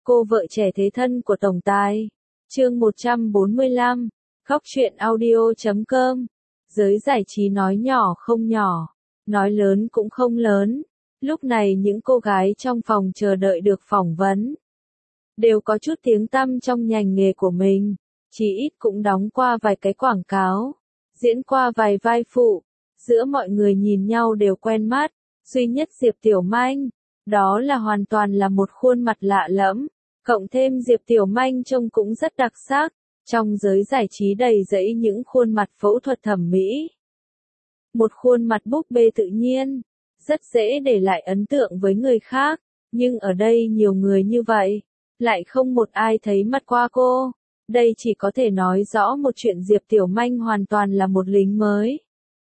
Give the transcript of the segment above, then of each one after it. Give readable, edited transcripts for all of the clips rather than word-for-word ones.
Cô vợ trẻ thế thân của tổng tài. Chương 145. Khóc chuyện audio.com. Giới giải trí nói nhỏ không nhỏ, nói lớn cũng không lớn. Lúc này những cô gái trong phòng chờ đợi được phỏng vấn đều có chút tiếng tăm trong ngành nghề của mình, chỉ ít cũng đóng qua vài cái quảng cáo, diễn qua vài vai phụ. Giữa mọi người nhìn nhau đều quen mắt, duy nhất Diệp Tiểu Manh, đó là hoàn toàn là một khuôn mặt lạ lẫm, cộng thêm Diệp Tiểu Manh trông cũng rất đặc sắc, trong giới giải trí đầy rẫy những khuôn mặt phẫu thuật thẩm mỹ. Một khuôn mặt búp bê tự nhiên, rất dễ để lại ấn tượng với người khác, nhưng ở đây nhiều người như vậy, lại không một ai thấy mặt qua cô. Đây chỉ có thể nói rõ một chuyện, Diệp Tiểu Manh hoàn toàn là một lính mới.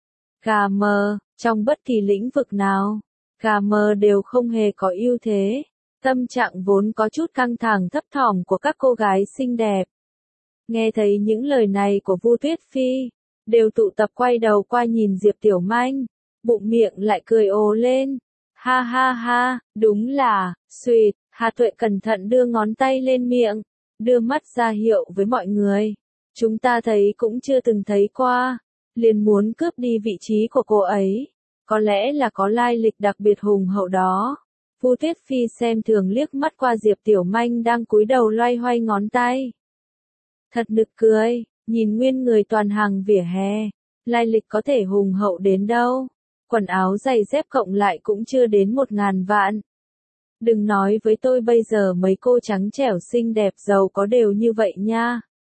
KM, trong bất kỳ lĩnh vực nào, KM đều không hề có ưu thế. Tâm trạng vốn có chút căng thẳng thấp thỏm của các cô gái xinh đẹp, nghe thấy những lời này của Vu Tuyết Phi, đều tụ tập quay đầu qua nhìn Diệp Tiểu Manh, bụng miệng lại cười ồ lên. Ha ha ha, đúng là, xuyệt. Hà Tuệ cẩn thận đưa ngón tay lên miệng, đưa mắt ra hiệu với mọi người. Chúng ta thấy cũng chưa từng thấy qua, liền muốn cướp đi vị trí của cô ấy. Có lẽ là có lai lịch đặc biệt hùng hậu đó. Vu Tuyết Phi xem thường liếc mắt qua Diệp Tiểu Manh đang cúi đầu loay hoay ngón tay. Thật nực cười, nhìn nguyên người toàn hàng vỉa hè, lai lịch có thể hùng hậu đến đâu. Quần áo giày dép cộng lại cũng chưa đến 1.000 vạn. Đừng nói với tôi bây giờ mấy cô trắng trẻo xinh đẹp giàu có đều như vậy nha.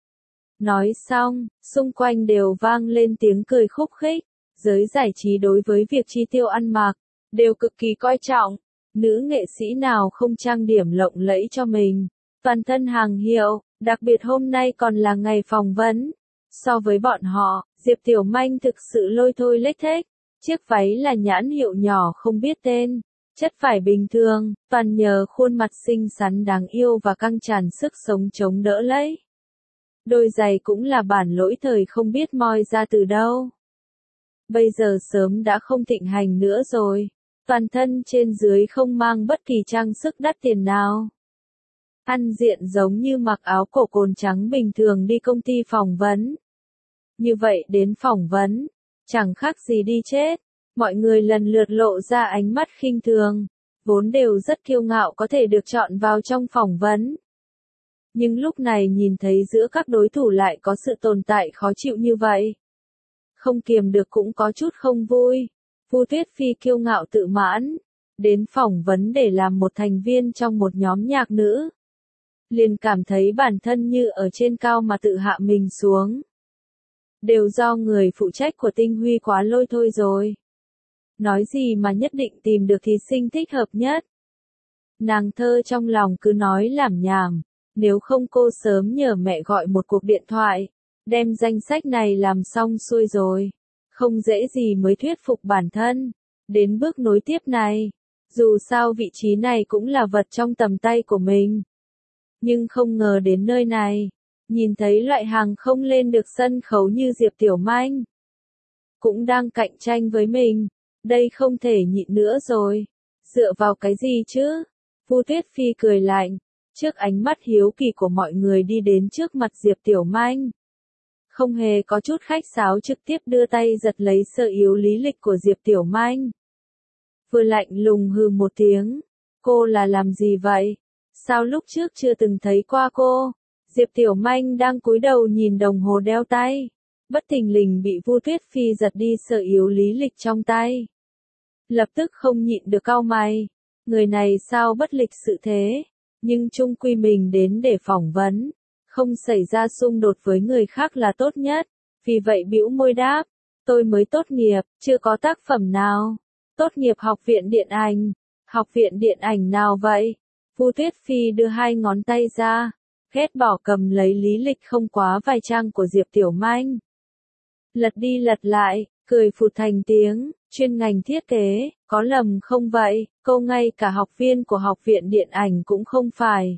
Nói xong, xung quanh đều vang lên tiếng cười khúc khích. Giới giải trí đối với việc chi tiêu ăn mặc đều cực kỳ coi trọng. Nữ nghệ sĩ nào không trang điểm lộng lẫy cho mình, toàn thân hàng hiệu, đặc biệt hôm nay còn là ngày phỏng vấn. So với bọn họ, Diệp Tiểu Manh thực sự lôi thôi lếch thếch. Chiếc váy là nhãn hiệu nhỏ không biết tên, chất vải bình thường, toàn nhờ khuôn mặt xinh xắn đáng yêu và căng tràn sức sống chống đỡ lấy. Đôi giày cũng là bản lỗi thời không biết moi ra từ đâu. Bây giờ sớm đã không thịnh hành nữa rồi, toàn thân trên dưới không mang bất kỳ trang sức đắt tiền nào. Ăn diện giống như mặc áo cổ cồn trắng bình thường đi công ty phỏng vấn. Như vậy đến phỏng vấn, chẳng khác gì đi chết. Mọi người lần lượt lộ ra ánh mắt khinh thường, vốn đều rất kiêu ngạo có thể được chọn vào trong phỏng vấn. Nhưng lúc này nhìn thấy giữa các đối thủ lại có sự tồn tại khó chịu như vậy, không kiềm được cũng có chút không vui. Vu Tuyết Phi kiêu ngạo tự mãn, đến phỏng vấn để làm một thành viên trong một nhóm nhạc nữ, liền cảm thấy bản thân như ở trên cao mà tự hạ mình xuống. Đều do người phụ trách của Tinh Huy quá lôi thôi rồi. Nói gì mà nhất định tìm được thí sinh thích hợp nhất. Nàng thơ trong lòng cứ nói lảm nhảm, nếu không cô sớm nhờ mẹ gọi một cuộc điện thoại, đem danh sách này làm xong xuôi rồi. Không dễ gì mới thuyết phục bản thân, đến bước nối tiếp này. Dù sao vị trí này cũng là vật trong tầm tay của mình. Nhưng không ngờ đến nơi này, nhìn thấy loại hàng không lên được sân khấu như Diệp Tiểu Manh, cũng đang cạnh tranh với mình. Đây không thể nhịn nữa rồi. Dựa vào cái gì chứ? Vu Tuyết Phi cười lạnh, trước ánh mắt hiếu kỳ của mọi người đi đến trước mặt Diệp Tiểu Manh. Không hề có chút khách sáo, trực tiếp đưa tay giật lấy sơ yếu lý lịch của Diệp Tiểu Manh. Vừa lạnh lùng hừ một tiếng, cô là làm gì vậy? Sao lúc trước chưa từng thấy qua cô? Diệp Tiểu Manh đang cúi đầu nhìn đồng hồ đeo tay, bất thình lình bị Vu Tuyết Phi giật đi sơ yếu lý lịch trong tay. Lập tức không nhịn được cau mày, người này sao bất lịch sự thế, nhưng chung quy mình đến để phỏng vấn, không xảy ra xung đột với người khác là tốt nhất, vì vậy bĩu môi đáp, tôi mới tốt nghiệp, chưa có tác phẩm nào. Tốt nghiệp học viện điện ảnh. Học viện điện ảnh nào vậy? Vu Tuyết Phi đưa hai ngón tay ra, ghét bỏ cầm lấy lý lịch không quá vài trang của Diệp Tiểu Manh. Lật đi lật lại, cười phụt thành tiếng, chuyên ngành thiết kế, có lầm không vậy? Cô ngay cả học viên của học viện điện ảnh cũng không phải.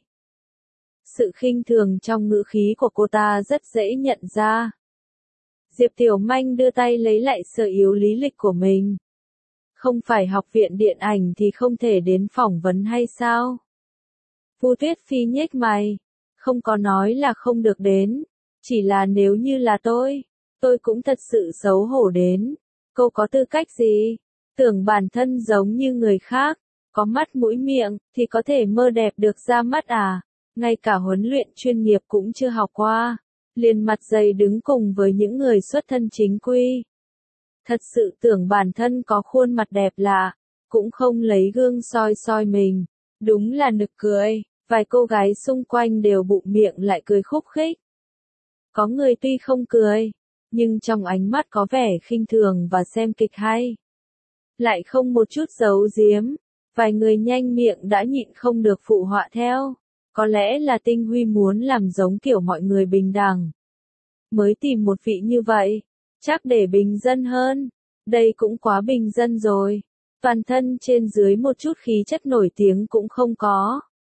Sự khinh thường trong ngữ khí của cô ta rất dễ nhận ra. Diệp Tiểu Manh đưa tay lấy lại sơ yếu lý lịch của mình. Không phải học viện điện ảnh thì không thể đến phỏng vấn hay sao? Vu Tuyết Phi nhếch mày, không có nói là không được đến, chỉ là nếu như là tôi cũng thật sự xấu hổ đến. Cô có tư cách gì? Tưởng bản thân giống như người khác, có mắt mũi miệng, thì có thể mơ đẹp được ra mắt à? Ngay cả huấn luyện chuyên nghiệp cũng chưa học qua, liền mặt dày đứng cùng với những người xuất thân chính quy. Thật sự tưởng bản thân có khuôn mặt đẹp lạ, cũng không lấy gương soi soi mình. Đúng là nực cười, vài cô gái xung quanh đều bụng miệng lại cười khúc khích. Có người tuy không cười, nhưng trong ánh mắt có vẻ khinh thường và xem kịch hay. Lại không một chút giấu giếm, vài người nhanh miệng đã nhịn không được phụ họa theo. Có lẽ là Tinh Huy muốn làm giống kiểu mọi người bình đẳng. Mới tìm một vị như vậy, chắc để bình dân hơn. Đây cũng quá bình dân rồi. Toàn thân trên dưới một chút khí chất nổi tiếng cũng không có.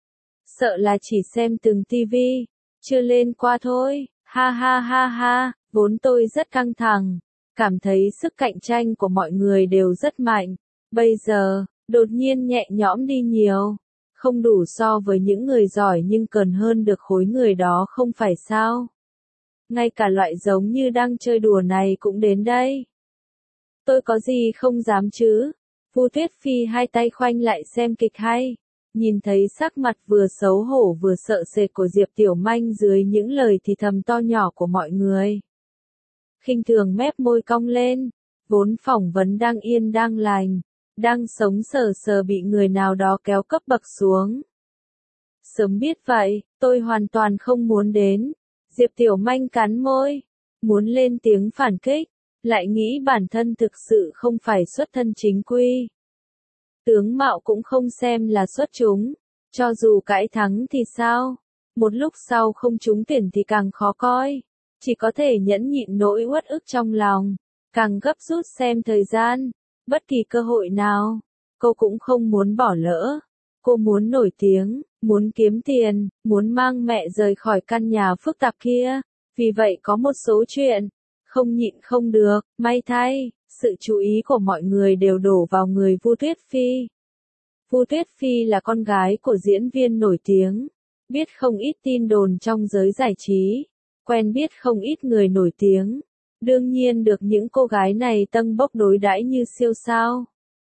Sợ là chỉ xem từng tivi, chưa lên qua thôi. Ha ha ha ha, vốn tôi rất căng thẳng, cảm thấy sức cạnh tranh của mọi người đều rất mạnh. Bây giờ, đột nhiên nhẹ nhõm đi nhiều. Không đủ so với những người giỏi nhưng cần hơn được khối người đó không phải sao? Ngay cả loại giống như đang chơi đùa này cũng đến đây. Tôi có gì không dám chứ? Vu Tuyết Phi hai tay khoanh lại xem kịch hay. Nhìn thấy sắc mặt vừa xấu hổ vừa sợ sệt của Diệp Tiểu Manh dưới những lời thì thầm to nhỏ của mọi người. Khinh thường mép môi cong lên, vốn phỏng vấn đang yên đang lành, đang sống sờ sờ bị người nào đó kéo cấp bậc xuống. Sớm biết vậy, tôi hoàn toàn không muốn đến. Diệp Tiểu Manh cắn môi, muốn lên tiếng phản kích, lại nghĩ bản thân thực sự không phải xuất thân chính quy. Tướng mạo cũng không xem là xuất chúng, cho dù cãi thắng thì sao? Một lúc sau không trúng tuyển thì càng khó coi, chỉ có thể nhẫn nhịn nỗi uất ức trong lòng, càng gấp rút xem thời gian, bất kỳ cơ hội nào, cô cũng không muốn bỏ lỡ. Cô muốn nổi tiếng, muốn kiếm tiền, muốn mang mẹ rời khỏi căn nhà phức tạp kia, vì vậy có một số chuyện, không nhịn không được, may thay, sự chú ý của mọi người đều đổ vào người Vu Tuyết Phi. Vu Tuyết Phi là con gái của diễn viên nổi tiếng, biết không ít tin đồn trong giới giải trí, quen biết không ít người nổi tiếng, đương nhiên được những cô gái này tâng bốc đối đãi như siêu sao.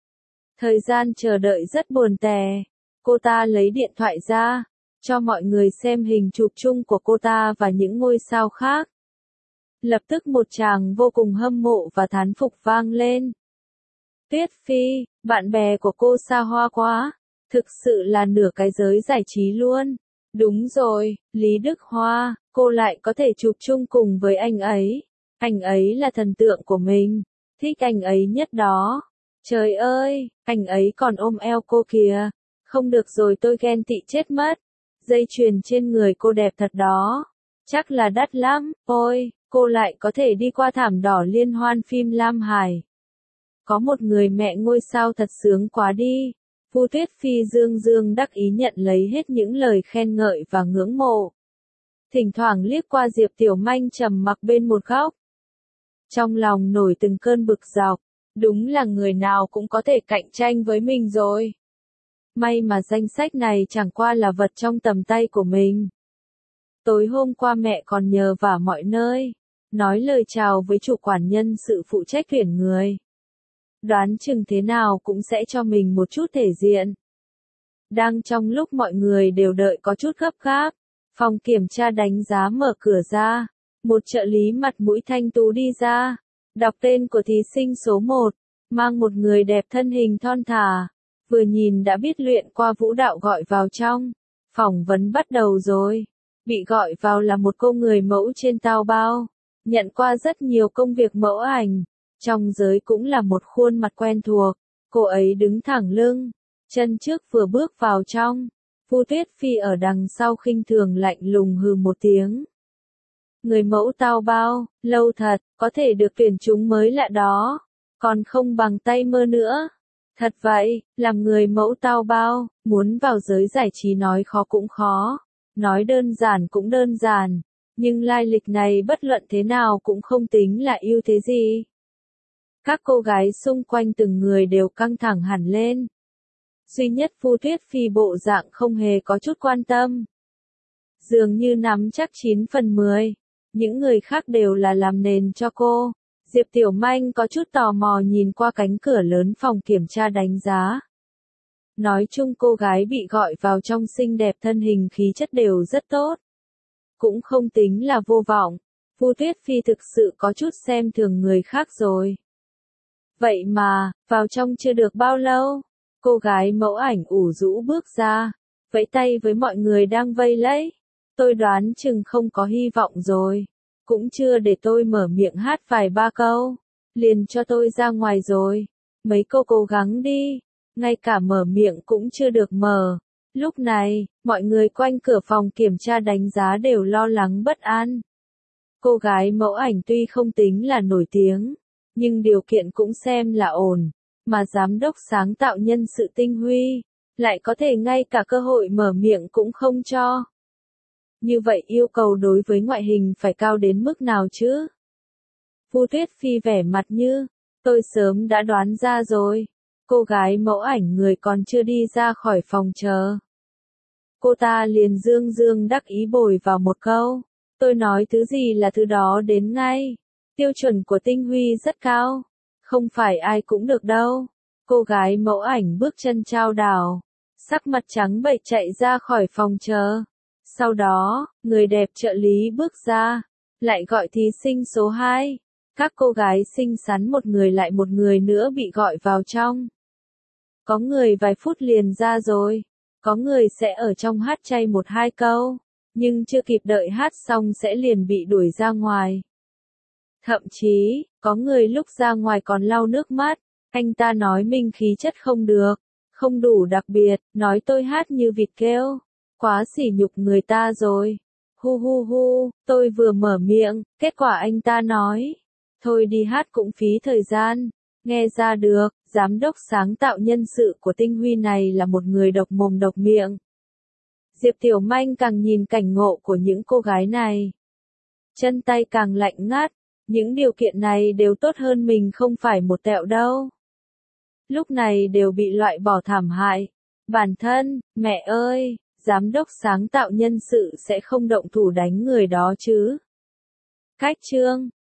Thời gian chờ đợi rất buồn tẻ, cô ta lấy điện thoại ra, cho mọi người xem hình chụp chung của cô ta và những ngôi sao khác. Lập tức một tràng vô cùng hâm mộ và thán phục vang lên. Tuyết Phi, bạn bè của cô xa hoa quá, thực sự là nửa cái giới giải trí luôn. Đúng rồi, Lý Đức Hoa, cô lại có thể chụp chung cùng với anh ấy là thần tượng của mình, thích anh ấy nhất đó. Trời ơi, anh ấy còn ôm eo cô kìa, không được rồi tôi ghen tị chết mất. Dây chuyền trên người cô đẹp thật đó, chắc là đắt lắm, ôi, cô lại có thể đi qua thảm đỏ liên hoan phim Lam Hải. Có một người mẹ ngôi sao thật sướng quá đi. Vu Tuyết Phi dương dương đắc ý nhận lấy hết những lời khen ngợi và ngưỡng mộ. Thỉnh thoảng liếc qua Diệp Tiểu Manh trầm mặc bên một góc. Trong lòng nổi từng cơn bực dọc, đúng là người nào cũng có thể cạnh tranh với mình rồi. May mà danh sách này chẳng qua là vật trong tầm tay của mình. Tối hôm qua mẹ còn nhờ vả mọi nơi, nói lời chào với chủ quản nhân sự phụ trách tuyển người. Đoán chừng thế nào cũng sẽ cho mình một chút thể diện. Đang trong lúc mọi người đều đợi có chút gấp gáp, phòng kiểm tra đánh giá mở cửa ra, một trợ lý mặt mũi thanh tú đi ra, đọc tên của thí sinh số 1, mang một người đẹp thân hình thon thả, vừa nhìn đã biết luyện qua vũ đạo gọi vào trong. Phỏng vấn bắt đầu rồi. Bị gọi vào là một cô người mẫu trên Taobao, nhận qua rất nhiều công việc mẫu ảnh. Trong giới cũng là một khuôn mặt quen thuộc, cô ấy đứng thẳng lưng, chân trước vừa bước vào trong. Vu Tuyết Phi ở đằng sau khinh thường lạnh lùng hừ một tiếng. Người mẫu Taobao, lâu thật, có thể được tuyển chúng mới lạ đó, còn không bằng tay mơ nữa. Thật vậy, làm người mẫu Taobao, muốn vào giới giải trí nói khó cũng khó, nói đơn giản cũng đơn giản, nhưng lai lịch này bất luận thế nào cũng không tính là ưu thế gì. Các cô gái xung quanh từng người đều căng thẳng hẳn lên. Duy nhất Vu Tuyết Phi bộ dạng không hề có chút quan tâm. Dường như nắm chắc 9 phần 10. Những người khác đều là làm nền cho cô. Diệp Tiểu Manh có chút tò mò nhìn qua cánh cửa lớn phòng kiểm tra đánh giá. Nói chung cô gái bị gọi vào trong xinh đẹp, thân hình khí chất đều rất tốt. Cũng không tính là vô vọng. Vu Tuyết Phi thực sự có chút xem thường người khác rồi. Vậy mà, vào trong chưa được bao lâu, cô gái mẫu ảnh ủ rũ bước ra, vẫy tay với mọi người đang vây lấy. Tôi đoán chừng không có hy vọng rồi. Cũng chưa để tôi mở miệng hát vài ba câu, liền cho tôi ra ngoài rồi. Mấy cô cố gắng đi, ngay cả mở miệng cũng chưa được mở. Lúc này, mọi người quanh cửa phòng kiểm tra đánh giá đều lo lắng bất an. Cô gái mẫu ảnh tuy không tính là nổi tiếng, nhưng điều kiện cũng xem là ổn, mà giám đốc sáng tạo nhân sự Tinh Huy, lại có thể ngay cả cơ hội mở miệng cũng không cho. Như vậy yêu cầu đối với ngoại hình phải cao đến mức nào chứ? Vu Tuyết Phi vẻ mặt như, tôi sớm đã đoán ra rồi. Cô gái mẫu ảnh người còn chưa đi ra khỏi phòng chờ. Cô ta liền dương dương đắc ý bồi vào một câu. Tôi nói thứ gì là thứ đó đến ngay. Tiêu chuẩn của Tinh Huy rất cao. Không phải ai cũng được đâu. Cô gái mẫu ảnh bước chân chao đảo. Sắc mặt trắng bệch chạy ra khỏi phòng chờ. Sau đó, người đẹp trợ lý bước ra. Lại gọi thí sinh số 2. Các cô gái xinh xắn một người lại một người nữa bị gọi vào trong. Có người vài phút liền ra rồi. Có người sẽ ở trong hát chay 1-2 câu. Nhưng chưa kịp đợi hát xong sẽ liền bị đuổi ra ngoài. Thậm chí, có người lúc ra ngoài còn lau nước mắt. Anh ta nói mình khí chất không được, không đủ đặc biệt, nói tôi hát như vịt kêu. Quá sỉ nhục người ta rồi. Hu hu hu, tôi vừa mở miệng, kết quả anh ta nói. Thôi đi hát cũng phí thời gian. Nghe ra được, giám đốc sáng tạo nhân sự của Tinh Huy này là một người độc mồm độc miệng. Diệp Tiểu Manh càng nhìn cảnh ngộ của những cô gái này. Chân tay càng lạnh ngắt, những điều kiện này đều tốt hơn mình không phải một tẹo đâu. Lúc này đều bị loại bỏ thảm hại. Bản thân, mẹ ơi, giám đốc sáng tạo nhân sự sẽ không động thủ đánh người đó chứ. Cách chương